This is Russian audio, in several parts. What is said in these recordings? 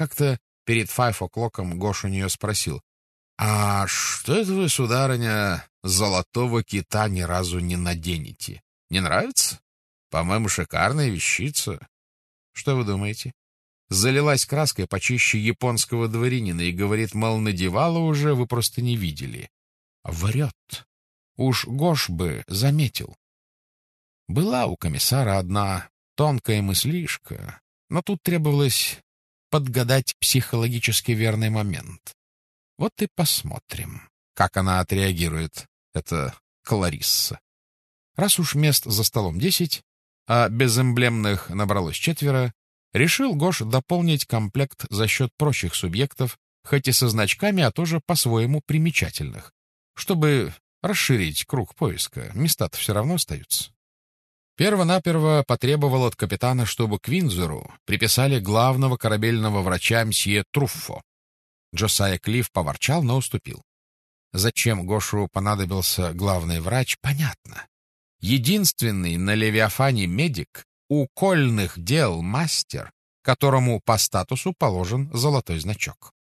Как-то перед 5 o'clock'ом Гош у нее спросил: «А что это вы, сударыня, золотого кита ни разу не наденете? Не нравится? По-моему, шикарная вещица». Что вы думаете? Залилась краской почище японского дворянина и говорит, мол, надевала уже, вы просто не видели. Врет. Уж Гош бы заметил. Была у комиссара одна тонкая мыслишка, но тут требовалось подгадать психологически верный момент. Вот и посмотрим, как она отреагирует, эта Кларисса. Раз уж мест за столом 10, а безэмблемных набралось 4, решил Гош дополнить комплект за счет прочих субъектов, хоть и со значками, а тоже по-своему примечательных, чтобы расширить круг поиска. Места-то все равно остаются. Первонаперво потребовал от капитана, чтобы к Виндзору приписали главного корабельного врача мсье Труффо. Джосайя Клифф поворчал, но уступил. Зачем Гошу понадобился главный врач, понятно. Единственный на Левиафане медик, укольных дел мастер, которому по статусу положен золотой значок.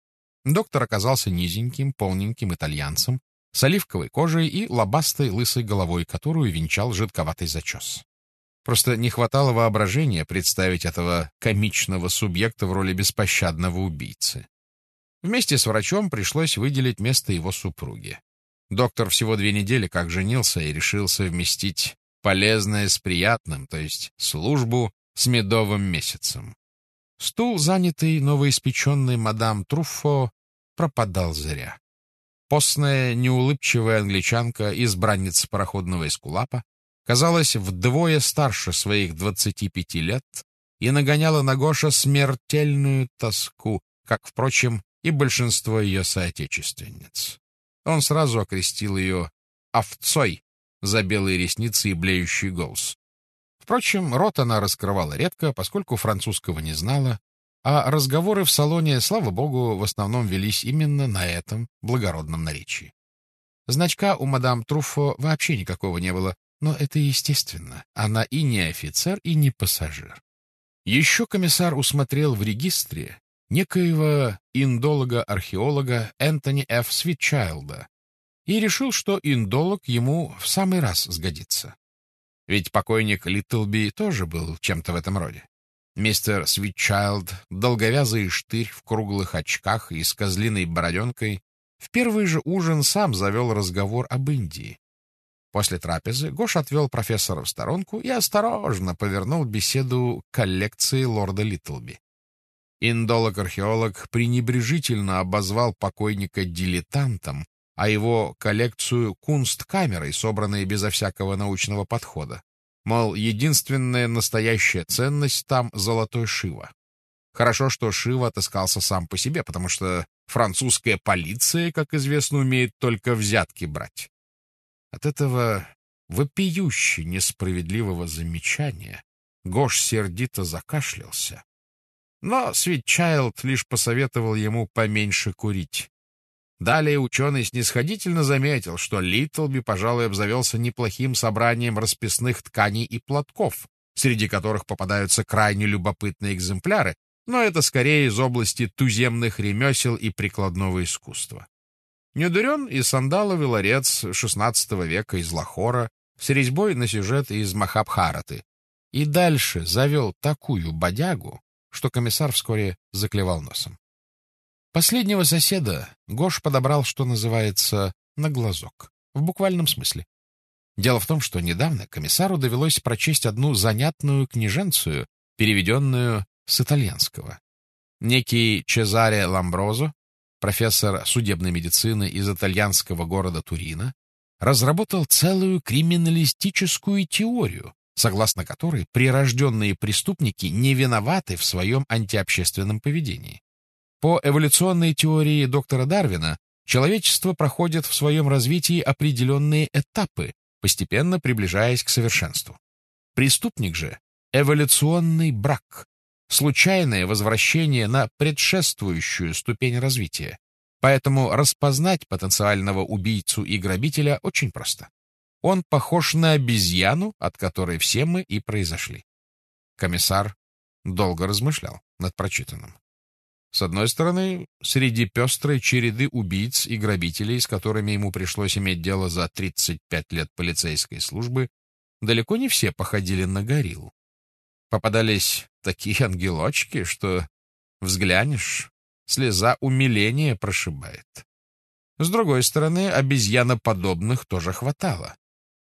Доктор оказался низеньким, полненьким итальянцем, с оливковой кожей и лобастой лысой головой, которую венчал жидковатый зачес. Просто не хватало воображения представить этого комичного субъекта в роли беспощадного убийцы. Вместе с врачом пришлось выделить место его супруге. Доктор всего 2 недели как женился и решил совместить полезное с приятным, то есть службу с медовым месяцем. Стул, занятый новоиспеченной мадам Труффо, пропадал зря. Постная, неулыбчивая англичанка, избранница пароходного эскулапа, казалась вдвое старше своих 25 лет и нагоняла на Гоша смертельную тоску, как, впрочем, и большинство ее соотечественниц. Он сразу окрестил ее овцой за белые ресницы и блеющий голос. Впрочем, рот она раскрывала редко, поскольку французского не знала, а разговоры в салоне, слава богу, в основном велись именно на этом благородном наречии. Значка у мадам Труффо вообще никакого не было, но это естественно. Она и не офицер, и не пассажир. Еще комиссар усмотрел в регистре некоего индолога-археолога Энтони Ф. Свитчайлда и решил, что индолог ему в самый раз сгодится. Ведь покойник Литтлби тоже был чем-то в этом роде. Мистер Свитчайлд, долговязый штырь в круглых очках и с козлиной бороденкой, в первый же ужин сам завел разговор об Индии. После трапезы Гош отвел профессора в сторонку и осторожно повернул беседу к коллекции лорда Литтлби. Индолог-археолог пренебрежительно обозвал покойника дилетантом, а его коллекцию кунсткамерой, собранной безо всякого научного подхода. Мол, единственная настоящая ценность там — золотой Шива. Хорошо, что Шива отыскался сам по себе, потому что французская полиция, как известно, умеет только взятки брать. От этого вопиюще несправедливого замечания Гош сердито закашлялся. Но Свитчайлд лишь посоветовал ему поменьше курить. Далее ученый снисходительно заметил, что Литтлби, пожалуй, обзавелся неплохим собранием расписных тканей и платков, среди которых попадаются крайне любопытные экземпляры, но это скорее из области туземных ремесел и прикладного искусства. Недурен и сандаловый ларец XVI века из Лахора с резьбой на сюжет из Махабхараты. И дальше завел такую бодягу, что комиссар вскоре заклевал носом. Последнего соседа Гош подобрал, что называется, на глазок, в буквальном смысле. Дело в том, что недавно комиссару довелось прочесть одну занятную книженцию, переведенную с итальянского. Некий Чезаре Ламброзо, профессор судебной медицины из итальянского города Турина, разработал целую криминалистическую теорию, согласно которой прирожденные преступники не виноваты в своем антиобщественном поведении. По эволюционной теории доктора Дарвина, человечество проходит в своем развитии определенные этапы, постепенно приближаясь к совершенству. Преступник же — эволюционный брак, случайное возвращение на предшествующую ступень развития. Поэтому распознать потенциального убийцу и грабителя очень просто. Он похож на обезьяну, от которой все мы и произошли. Комиссар долго размышлял над прочитанным. С одной стороны, среди пестрой череды убийц и грабителей, с которыми ему пришлось иметь дело за 35 лет полицейской службы, далеко не все походили на горилл. Попадались такие ангелочки, что взглянешь, слеза умиления прошибает. С другой стороны, обезьяноподобных тоже хватало.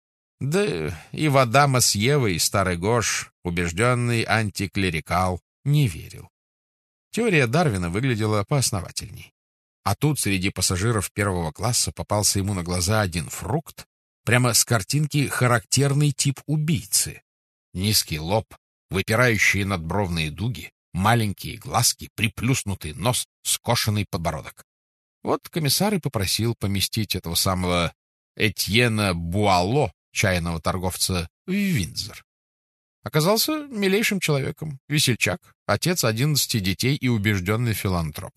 Да и в Адама с Евой старый Гош, убежденный антиклерикал, не верил. Теория Дарвина выглядела поосновательней. А тут среди пассажиров первого класса попался ему на глаза один фрукт, прямо с картинки характерный тип убийцы. Низкий лоб, выпирающие надбровные дуги, маленькие глазки, приплюснутый нос, скошенный подбородок. Вот комиссар и попросил поместить этого самого Этьена Буало, чайного торговца, в Виндзор. Оказался милейшим человеком, весельчак, отец 11 детей и убежденный филантроп.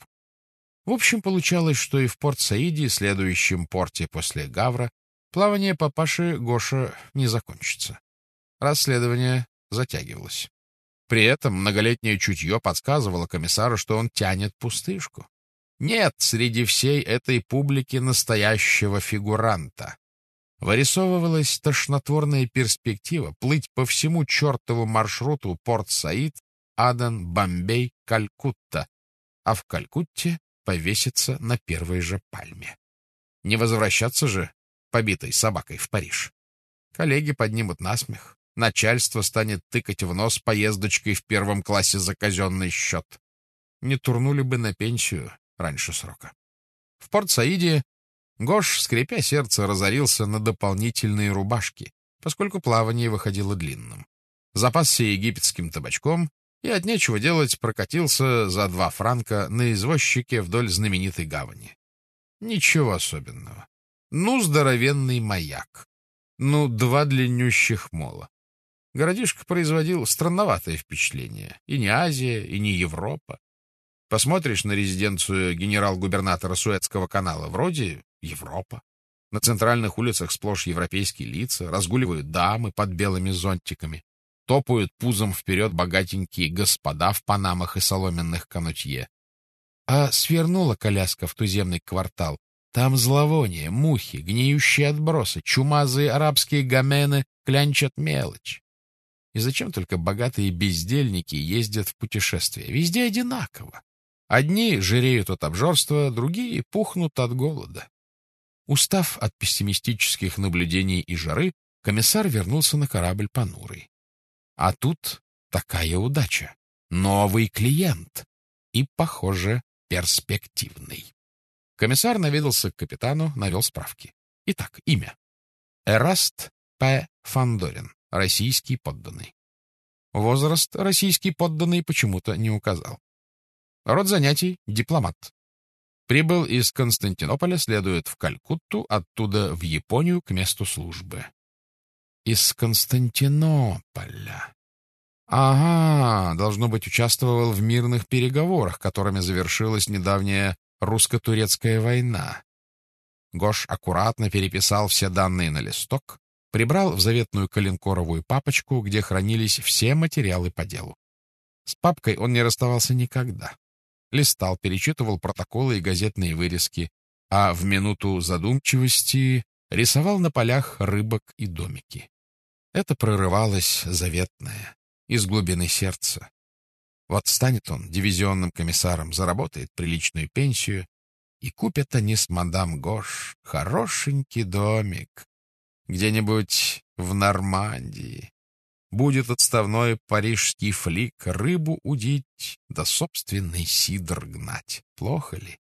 В общем, получалось, что и в Порт-Саиде, следующем порте после Гавра, плавание папаши Гоша не закончится. Расследование затягивалось. При этом многолетнее чутье подсказывало комиссару, что он тянет пустышку. Нет среди всей этой публики настоящего фигуранта. Вырисовывалась тошнотворная перспектива плыть по всему чертову маршруту Порт-Саид, Аден, Бомбей, Калькутта, а в Калькутте повеситься на первой же пальме. Не возвращаться же побитой собакой в Париж. Коллеги поднимут насмех, начальство станет тыкать в нос поездочкой в первом классе за казенный счет. Не турнули бы на пенсию раньше срока. В Порт-Саиде Гош, скрипя сердце, разорился на дополнительные рубашки, поскольку плавание выходило длинным. Запасся египетским табачком и от нечего делать прокатился за 2 франка на извозчике вдоль знаменитой гавани. Ничего особенного. Ну, здоровенный маяк. Ну, 2 длиннющих мола. Городишко производил странноватое впечатление. И не Азия, и не Европа. Посмотришь на резиденцию генерал-губернатора Суэцкого канала, вроде Европа. На центральных улицах сплошь европейские лица, разгуливают дамы под белыми зонтиками, топают пузом вперед богатенькие господа в панамах и соломенных канутье. А свернула коляска в туземный квартал. Там зловоние, мухи, гниющие отбросы, чумазые арабские гамены клянчат мелочь. И зачем только богатые бездельники ездят в путешествия? Везде одинаково. Одни жиреют от обжорства, другие пухнут от голода. Устав от пессимистических наблюдений и жары, комиссар вернулся на корабль понурый. А тут такая удача. Новый клиент. И, похоже, перспективный. Комиссар наведался к капитану, навел справки. Итак, имя. Эраст П. Фандорин, российский подданный. Возраст российский подданный почему-то не указал. Род занятий — дипломат. Прибыл из Константинополя, следует в Калькутту, оттуда в Японию к месту службы. Из Константинополя. Ага, должно быть, участвовал в мирных переговорах, которыми завершилась недавняя русско-турецкая война. Гош аккуратно переписал все данные на листок, прибрал в заветную коленкоровую папочку, где хранились все материалы по делу. С папкой он не расставался никогда. Листал, перечитывал протоколы и газетные вырезки, а в минуту задумчивости рисовал на полях рыбок и домики. Это прорывалось заветное, из глубины сердца. Вот станет он дивизионным комиссаром, заработает приличную пенсию, и купят они с мадам Гош хорошенький домик где-нибудь в Нормандии. Будет отставной парижский флик рыбу удить, да собственный сидр гнать. Плохо ли?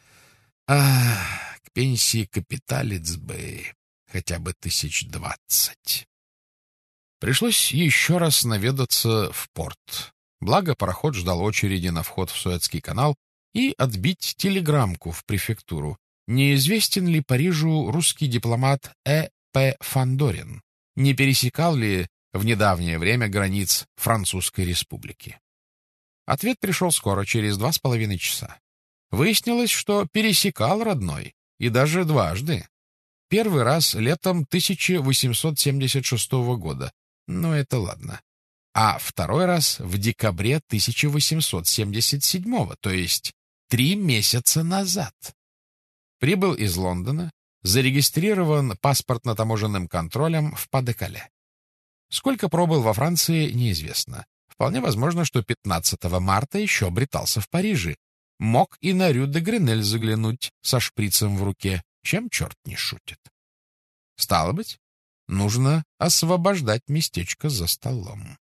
К пенсии капиталец бы хотя бы 20. Пришлось еще раз наведаться в порт. Благо, пароход ждал очереди на вход в Суэцкий канал и отбить телеграммку в префектуру. Неизвестен ли Парижу русский дипломат П. Фандорин? Не пересекал ли в недавнее время границ Французской республики? Ответ пришел скоро, через 2,5 часа. Выяснилось, что пересекал, родной, и даже дважды. Первый раз летом 1876 года. Ну, это ладно. А второй раз в декабре 1877, то есть 3 месяца назад. Прибыл из Лондона, зарегистрирован паспортно-таможенным контролем в Па-де-Кале. Сколько пробыл во Франции, неизвестно. Вполне возможно, что 15 марта еще обретался в Париже. Мог и на Рю-де-Гренель заглянуть со шприцем в руке, чем черт не шутит. Стало быть, нужно освобождать местечко за столом.